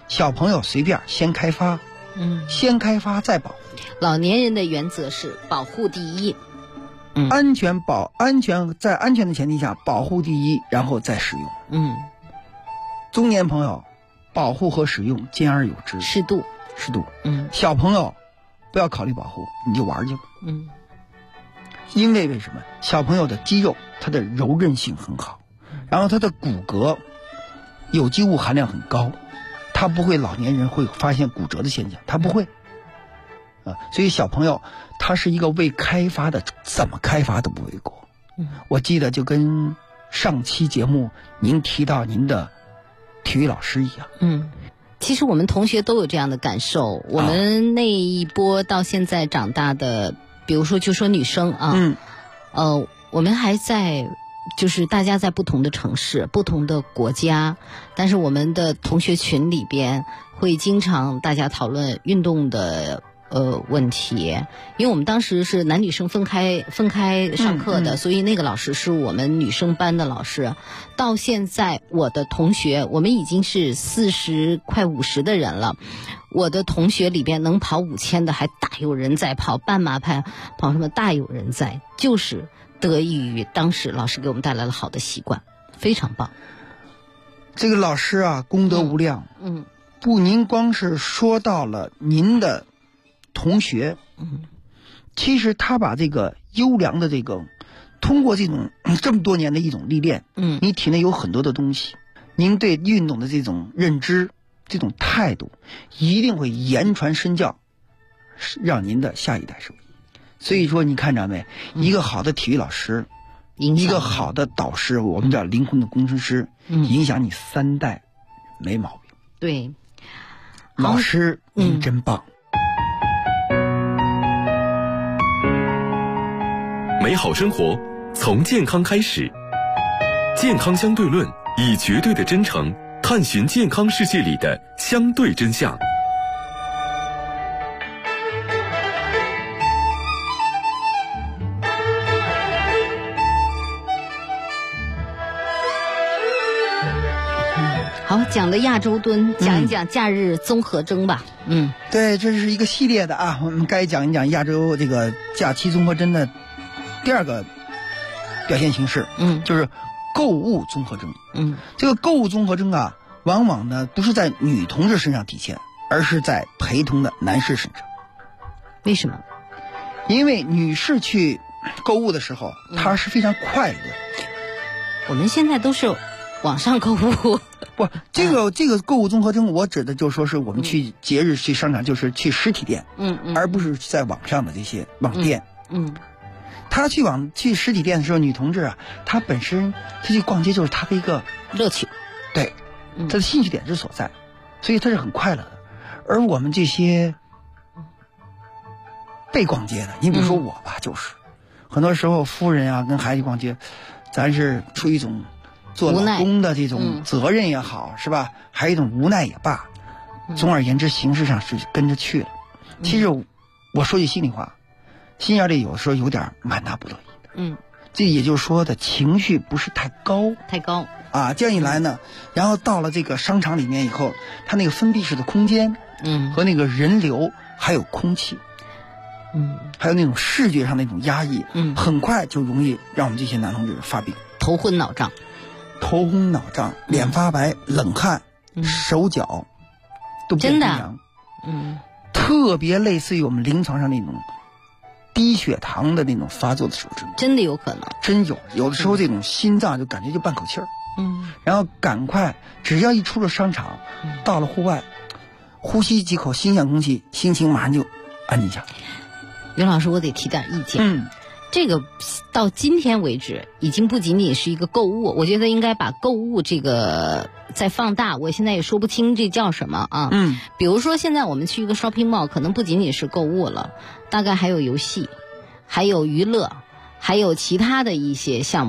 小朋友随便先开发，先开发再保护。 老年人的原则是保护第一， 安全在安全的前提下保护第一，然后再使用。中年朋友保护和使用兼而有之， 适度。 小朋友不要考虑保护，你就玩去吧。因为为什么？小朋友的肌肉它的柔韧性很好，然后他的骨骼有机物含量很高，他不会老年人会发现骨折的现象，他不会所以小朋友他是一个未开发的，怎么开发都不为过。我记得就跟上期节目您提到您的体育老师一样。 其实我们同学都有这样的感受，我们那一波到现在长大的，比如说就说女生我们还在就是大家在不同的城市不同的国家，但是我们的同学群里边会经常大家讨论运动的问题，因为我们当时是男女生分开上课的，所以那个老师是我们女生班的老师。到现在我的同学，我们已经是40快50的人了，我的同学里边能跑5000的还大有人在，跑半马跑什么大有人在，就是得益于当时老师给我们带来了好的习惯，非常棒。 这个老师啊，功德无量。您光是说到了您的同学，其实他把这个优良的这个通过这么多年的一种历练，你体内有很多的东西，您对运动的这种认知这种态度一定会言传身教，让您的下一代受益。所以说你看着没，一个好的体育老师，一个好的导师，我们叫灵魂的工程师，影响你3代没毛病。 对， 老师您真棒。 美好生活从健康开始，健康相对论以绝对的真诚探寻健康世界里的相对真相。 好，讲的亚洲蹲，讲一讲假日综合征吧。 对，这是一个系列的啊，我们该讲一讲亚洲这个假期综合征的第2个表现形式，就是购物综合征。这个购物综合征啊，往往呢不是在女同志身上体现，而是在陪同的男士身上。 为什么？ 因为女士去购物的时候，她是非常快乐。 我们现在都是网上购物。 不，这个购物综合征，我指的就是说是我们去节日去商场，就是去实体店，而不是在网上的这些网店。她去实体店的时候，女同志啊，她本身她去逛街就是她的一个乐趣， 对，她的兴趣点之所在，所以她是很快乐的。而我们这些被逛街的，你比如说我吧，就是很多时候夫人啊跟孩子逛街，咱是出于一种做老公的这种责任也好，是吧？还有一种无奈也罢，总而言之，形式上是跟着去了。其实我说句心里话，心眼里有时候有点满大不乐意的。这也就是说的情绪不是太高啊。这样一来呢，然后到了这个商场里面以后，它那个封闭式的空间，和那个人流还有空气，还有那种视觉上那种压抑，很快就容易让我们这些男同志发病， 头昏脑胀，脸发白，冷汗，手脚都变冰凉，特别类似于我们临床上那种低血糖的那种发作的时候， 真的有可能， 真有的时候这种心脏就感觉就半口气儿，然后赶快只要一出了商场，到了户外，呼吸几口新鲜空气，心情马上就安静下来。 袁老师，我得提点意见。这个到今天为止已经不仅仅是一个购物，我觉得应该把购物这个再放大，我现在也说不清这叫什么啊。比如说现在我们去一个 shopping mall， 可能不仅仅是购物了，大概还有游戏，还有娱乐，还有其他的一些项目。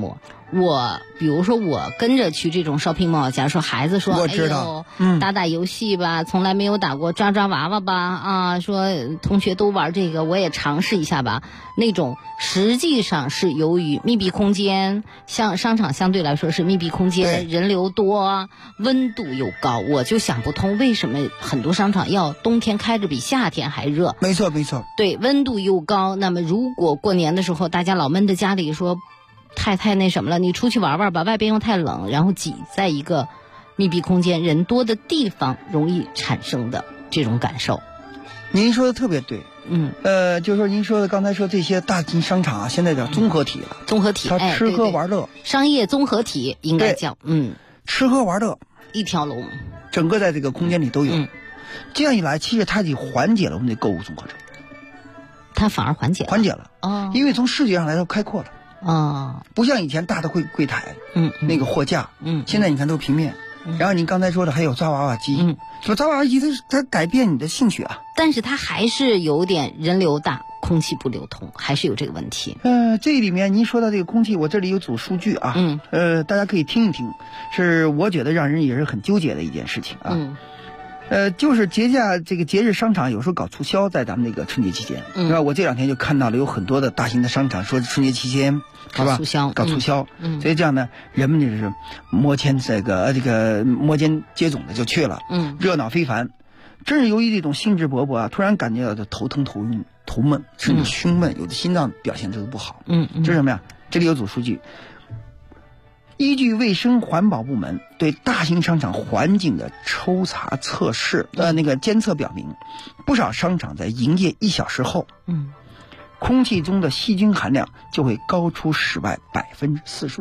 比如说我跟着去这种 shopping mall， 假如说孩子说我知道打打游戏吧，从来没有打过抓抓娃娃吧啊，说同学都玩这个我也尝试一下吧，那种实际上是由于密闭空间，像商场相对来说是密闭空间，人流多，温度又高，我就想不通为什么很多商场要冬天开着比夏天还热。 没错没错， 对，温度又高，那么如果过年的时候大家老闷在家里说太那什么了，你出去玩玩吧，外边又太冷，然后挤在一个密闭空间人多的地方容易产生的这种感受。 您说的特别对，就是说您说的刚才说这些大型商场啊，现在叫综合体了， 综合体， 它吃喝玩乐， 商业综合体应该叫， 吃喝玩乐一条龙， 整个在这个空间里都有。这样一来，其实它就缓解了我们的购物综合症， 它反而缓解了哦，因为从视觉上来说开阔了。不像以前大的柜台，那个货架，现在你看都平面。然后您刚才说的还有抓娃娃机，说抓娃娃机它改变你的兴趣啊， 但是它还是有点人流大，空气不流通，还是有这个问题。 这里面您说到这个空气，我这里有组数据啊，大家可以听一听，是我觉得让人也是很纠结的一件事情啊。就是节日商场有时候搞促销，在咱们那个春节期间，是吧？我这两天就看到了有很多的大型的商场说春节期间是吧搞促销，所以这样呢，人们就是摩肩接踵的就去了，热闹非凡。正是由于这种兴致勃勃啊，突然感觉到头疼头晕头闷，甚至胸闷，有的心脏表现都不好。这是什么呀？这里有组数据。依据卫生环保部门对大型商场环境的抽查测试监测表明，不少商场在营业1小时后，空气中的细菌含量就会高出室外45%。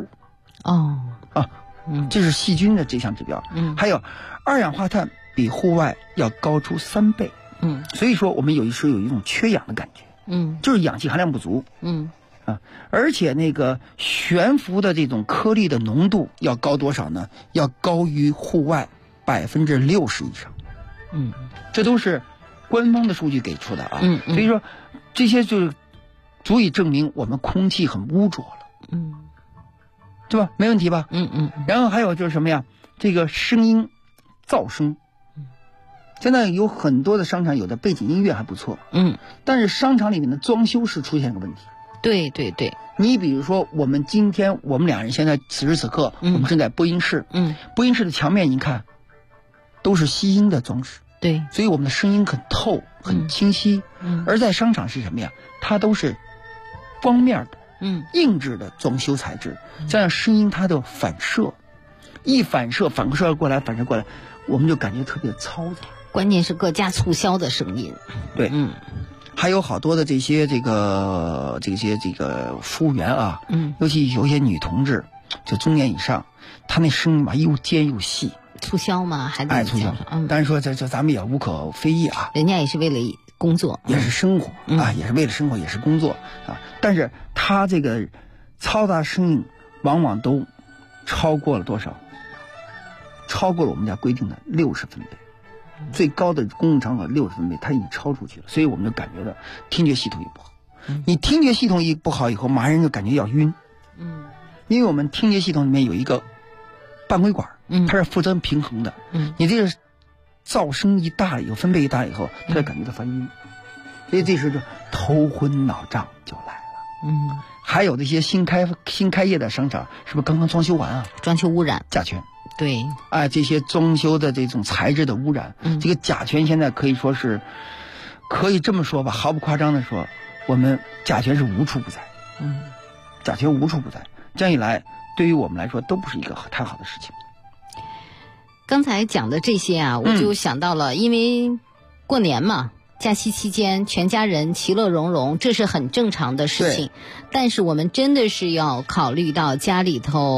这是细菌的这项指标。还有二氧化碳比户外要高出3倍。所以说我们有时候有一种缺氧的感觉。就是氧气含量不足。而且那个悬浮的这种颗粒的浓度要高多少呢？要高于户外60%以上。这都是官方的数据给出的啊。所以说这些就是足以证明我们空气很污浊了。对吧？没问题吧？然后还有就是什么呀？这个声音噪声。现在有很多的商场，有的背景音乐还不错。但是商场里面的装修是出现个问题。 对， 你比如说我们今天我们俩人现在此时此刻，我们正在播音室，播音室的墙面你看都是吸音的装饰， 对， 所以我们的声音很透很清晰。而在商场是什么呀？它都是光面的，硬质的装修材质，这样声音它的反射过来，我们就感觉特别嘈杂。 关键是各家促销的声音。 对，还有好多的这些服务员啊，尤其有些女同志，就中年以上，她那声音嘛又尖又细。 促销嘛，还得促销。但是说这咱们也无可非议啊， 人家也是为了工作， 也是生活啊，也是为了生活，也是工作啊。但是她这个嘈杂声音往往都超过了多少？超过了我们家规定的60分贝。最高的公共场所60分贝，它已经超出去了，所以我们就感觉到听觉系统也不好。你听觉系统一不好以后，马上就感觉要晕。因为我们听觉系统里面有一个半规管，它是负责平衡的。你这个噪声一大了以后，分贝一大了以后，它就感觉到发晕，所以这时候就头昏脑胀就来了。还有那些新开业的商场，是不是刚刚装修完啊？ 装修污染、 甲醛。 对， 这些装修的这种材质的污染，这个甲醛现在可以说是，可以这么说吧，毫不夸张的说，我们甲醛是无处不在。甲醛无处不在，这样一来，对于我们来说都不是一个太好的事情。 刚才讲的这些啊，我就想到了，因为过年嘛，假期期间全家人其乐融融，这是很正常的事情。但是我们真的是要考虑到家里头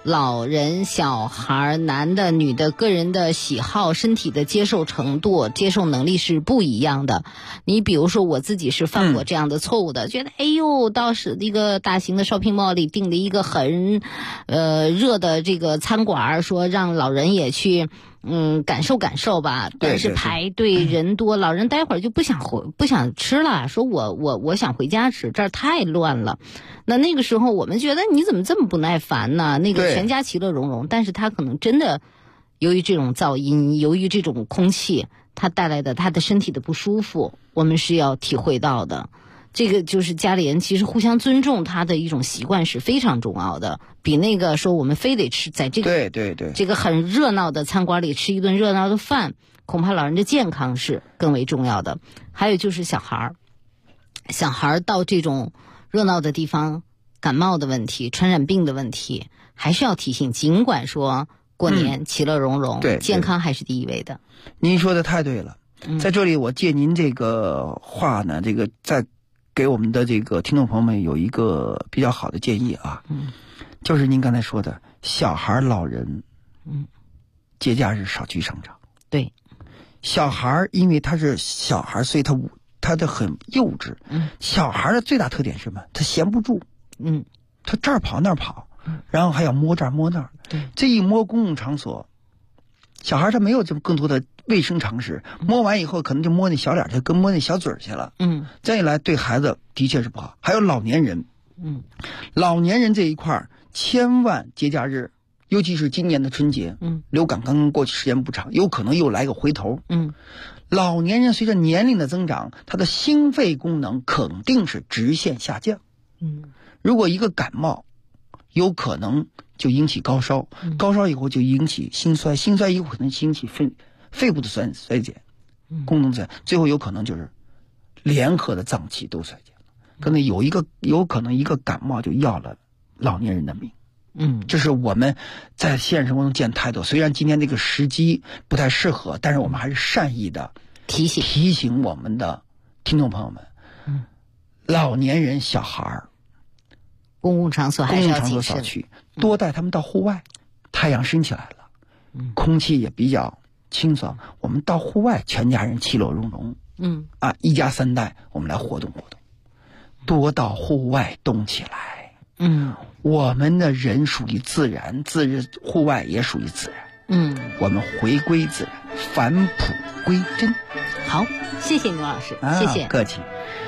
老人、小孩、男的、女的个人的喜好、身体的接受程度、接受能力是不一样的。你比如说我自己是犯过这样的错误的，觉得哎呦，倒是一个大型的 shopping mall 里订了一个很热的这个餐馆，说让老人也去感受感受吧，但是排队人多，老人待会儿就不想吃了，说我想回家吃，这儿太乱了。那个时候我们觉得你怎么这么不耐烦呢？那个全家其乐融融，但是他可能真的由于这种噪音，由于这种空气，他带来的他的身体的不舒服，我们是要体会到的。这个就是家里人其实互相尊重他的一种习惯是非常重要的，比那个说我们非得吃在这个这个很热闹的餐馆里吃一顿热闹的饭，恐怕老人的健康是更为重要的。还有就是小孩到这种热闹的地方，感冒的问题、传染病的问题，还是要提醒。尽管说过年其乐融融，健康还是第一位的。 您说的太对了，在这里我借您这个话呢，这个在给我们的这个听众朋友们有一个比较好的建议啊，就是您刚才说的，小孩、老人，节假日少去商场。 对， 小孩因为他是小孩，所以他的很幼稚。小孩的最大特点是什么？他闲不住。他这儿跑那儿跑，然后还要摸这儿摸那儿。 对， 这一摸公共场所，小孩他没有这么更多的卫生常识，摸完以后可能就摸那小脸去，跟摸那小嘴去了。再一来对孩子的确是不好。还有老年人，老年人这一块千万节假日，尤其是今年的春节，流感刚刚过去，时间不长，有可能又来个回头。老年人随着年龄的增长，他的心肺功能肯定是直线下降。如果一个感冒，有可能就引起高烧，高烧以后就引起心衰，心衰以后可能引起肺部的衰减，功能衰，最后有可能就是联合的脏器都衰减了。可能有可能一个感冒就要了老年人的命。这是我们在现实生活中见太多。虽然今天这个时机不太适合，但是我们还是善意的提醒我们的听众朋友们，老年人、小孩， 公共场所还是要谨慎， 少去，多带他们到户外。太阳升起来了，空气也比较清爽，我们到户外，全家人其乐融融。一家三代，我们来活动活动，多到户外动起来。我们的人属于自然，户外也属于自然。我们回归自然，返璞归真。 好，谢谢牛老师，谢谢， 客气。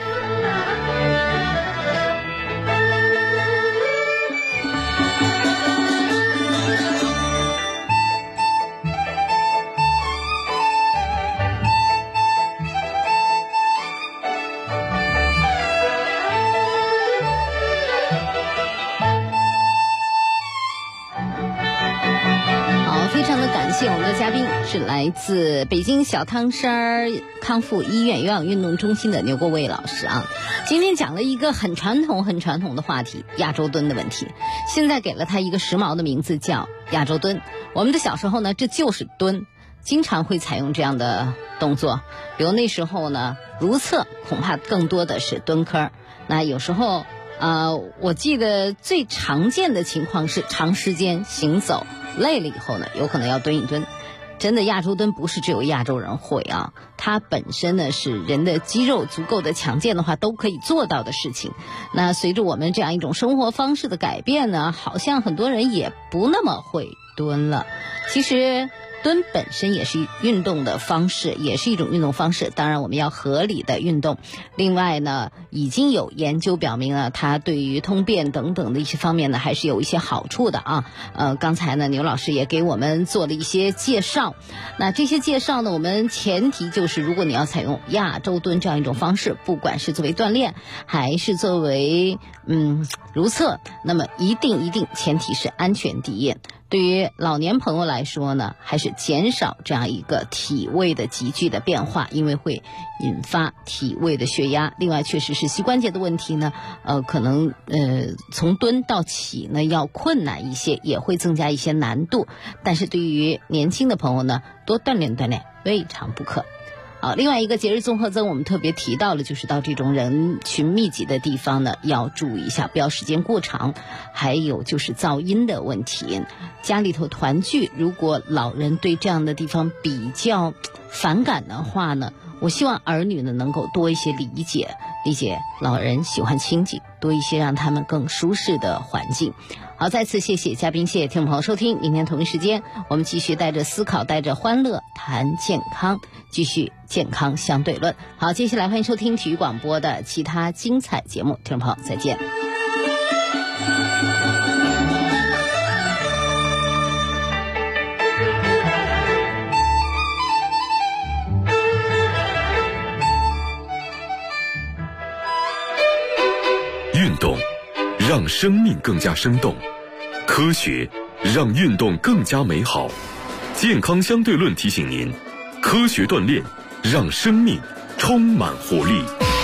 我们的嘉宾是来自北京小汤山康复医院有氧运动中心的牛国卫老师啊。今天讲了一个很传统的话题，亚洲蹲的问题。现在给了他一个时髦的名字，叫亚洲蹲。我们的小时候呢，这就是蹲，经常会采用这样的动作。比如那时候呢，如厕恐怕更多的是蹲坑。那有时候我记得最常见的情况是长时间行走累了以后呢，有可能要蹲一蹲。真的亚洲蹲不是只有亚洲人会啊，它本身呢是人的肌肉足够的强健的话都可以做到的事情。那随着我们这样一种生活方式的改变呢，好像很多人也不那么会蹲了。其实蹲本身也是运动的方式，也是一种运动方式，当然我们要合理的运动。另外呢，已经有研究表明了它对于通便等等的一些方面呢还是有一些好处的啊。刚才呢牛老师也给我们做了一些介绍。那这些介绍呢，我们前提就是如果你要采用亚洲蹲这样一种方式，不管是作为锻炼还是作为如厕，那么一定前提是安全第一。对于老年朋友来说呢，还是减少这样一个体位的急剧的变化，因为会引发体位的血压。另外确实是膝关节的问题呢，可能从蹲到起呢要困难一些，也会增加一些难度。但是对于年轻的朋友呢，多锻炼锻炼未尝不可。 好，另外一个节日综合征我们特别提到了，就是到这种人群密集的地方呢，要注意一下，不要时间过长。还有就是噪音的问题，家里头团聚，如果老人对这样的地方比较反感的话呢，我希望儿女呢能够多一些理解老人喜欢清静，多一些让他们更舒适的环境。好，再次谢谢嘉宾，谢谢听众朋友收听。明天同一时间，我们继续带着思考，带着欢乐谈健康，继续健康相对论。好，接下来欢迎收听体育广播的其他精彩节目，听众朋友再见。 运动让生命更加生动，科学让运动更加美好。健康相对论提醒您，科学锻炼让生命充满活力。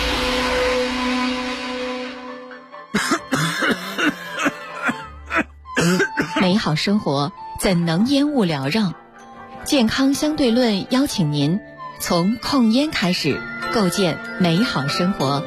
美好生活怎能烟雾缭绕？健康相对论邀请您从控烟开始，构建美好生活。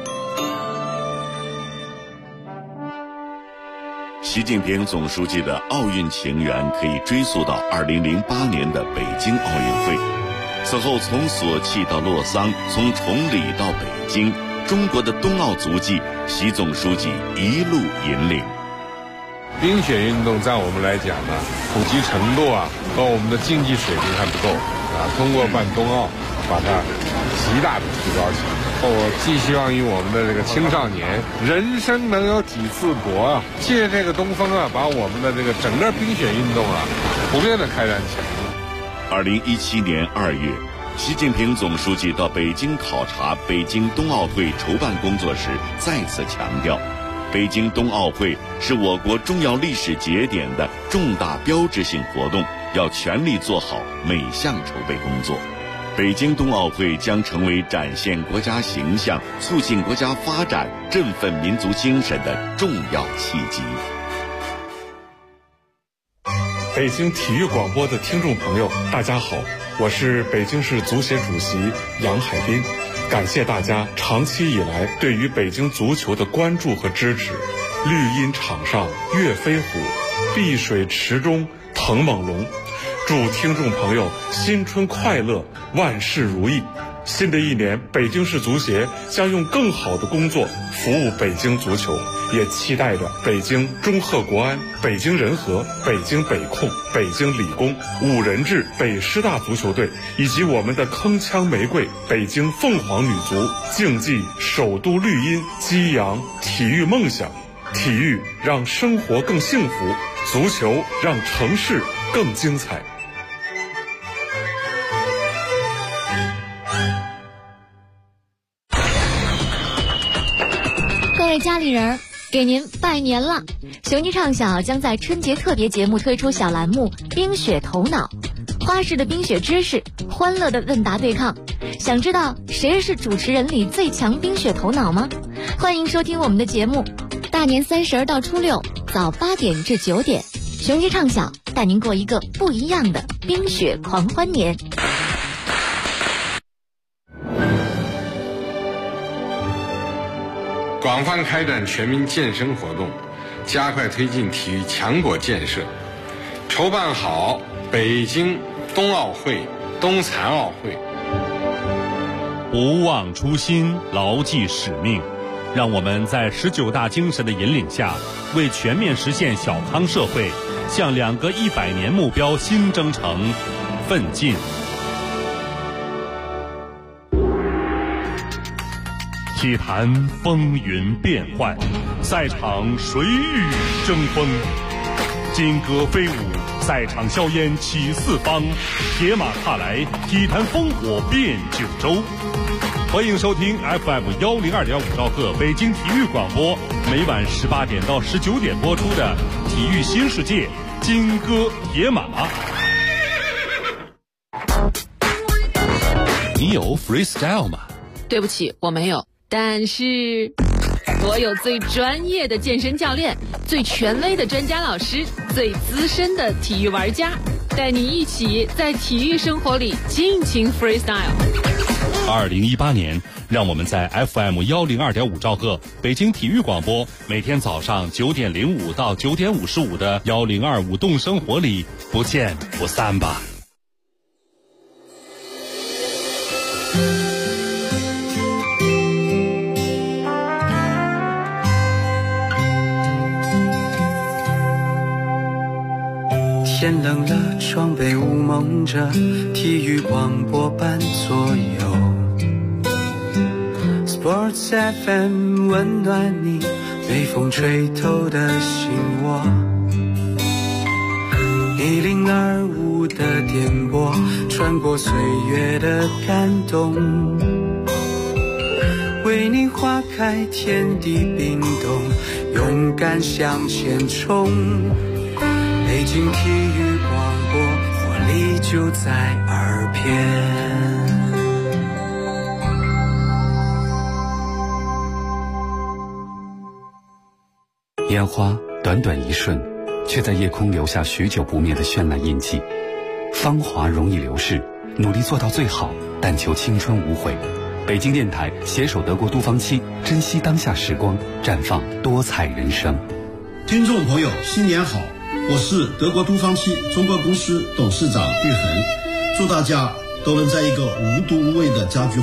习近平总书记的奥运情缘可以追溯到2008年的北京奥运会。此后从索契到洛桑，从崇礼到北京，中国的冬奥足迹，习总书记一路引领。 冰雪运动在我们来讲呢，普及程度和我们的竞技水平还不够通过办冬奥把它极大的提高起来。我寄希望于我们的这个青少年，人生能有几次搏借这个东风把我们的这个整个冰雪运动普遍的开展起来。 2017年2月，习近平总书记到北京考察北京冬奥会筹办工作时，再次强调，北京冬奥会是我国重要历史节点的重大标志性活动，要全力做好每项筹备工作。北京冬奥会将成为展现国家形象、促进国家发展、振奋民族精神的重要契机。 北京体育广播的听众朋友，大家好，我是北京市足协主席杨海滨，感谢大家长期以来对于北京足球的关注和支持。绿茵场上跃飞虎，碧水池中腾猛龙。祝听众朋友新春快乐，万事如意。新的一年，北京市足协将用更好的工作服务北京足球，也期待着北京中赫国安、北京人和、北京北控、北京理工、五人制北师大足球队，以及我们的铿锵玫瑰北京凤凰女足，竞技首都绿茵，激扬体育梦想。体育让生活更幸福，足球让城市更精彩。 各位家里人，给您拜年了！雄鸡畅晓将在春节特别节目推出小栏目《冰雪头脑》，花式的冰雪知识，欢乐的问答对抗。想知道谁是主持人里最强冰雪头脑吗？欢迎收听我们的节目，大年30到初6早8点至9点，雄鸡畅晓带您过一个不一样的冰雪狂欢年。 广泛开展全民健身活动，加快推进体育强国建设，筹办好北京冬奥会、冬残奥会。 不忘初心，牢记使命，让我们在19大精神的引领下，为全面实现小康社会，向2个100年目标新征程奋进。体坛风云变幻，赛场谁与争锋？金戈飞舞，赛场硝烟起四方，铁马踏来，体坛烽火遍九州。欢迎收听 FM 102.5兆赫北京体育广播，每晚18点到19点播出的《体育新世界》金戈铁马。 你有 freestyle 吗？ 对不起，我没有。但是我有最专业的健身教练，最权威的专家老师，最资深的体育玩家，带你一起在体育生活里尽情 freestyle。 2018年，让我们在 FM 102.5兆赫北京体育广播每天早上9点05到9点55的1025舞动生活里不见不散吧。 天冷了，窗被雾蒙着，体育广播伴左右。Sports FM 温暖你，被风吹透的心窝。102.5的电波，穿过岁月的感动，为你花开，天地冰冻，勇敢向前冲。北京体育广播，活力就在耳边。 烟花短短一瞬，却在夜空留下许久不灭的绚烂印记。芳华容易流逝，努力做到最好，但求青春无悔。北京电台携手德国都芳期，珍惜当下时光，绽放多彩人生。 听众朋友，新年好！我是德国都芳期中国公司董事长玉恒，祝大家都能在一个无毒无味的家居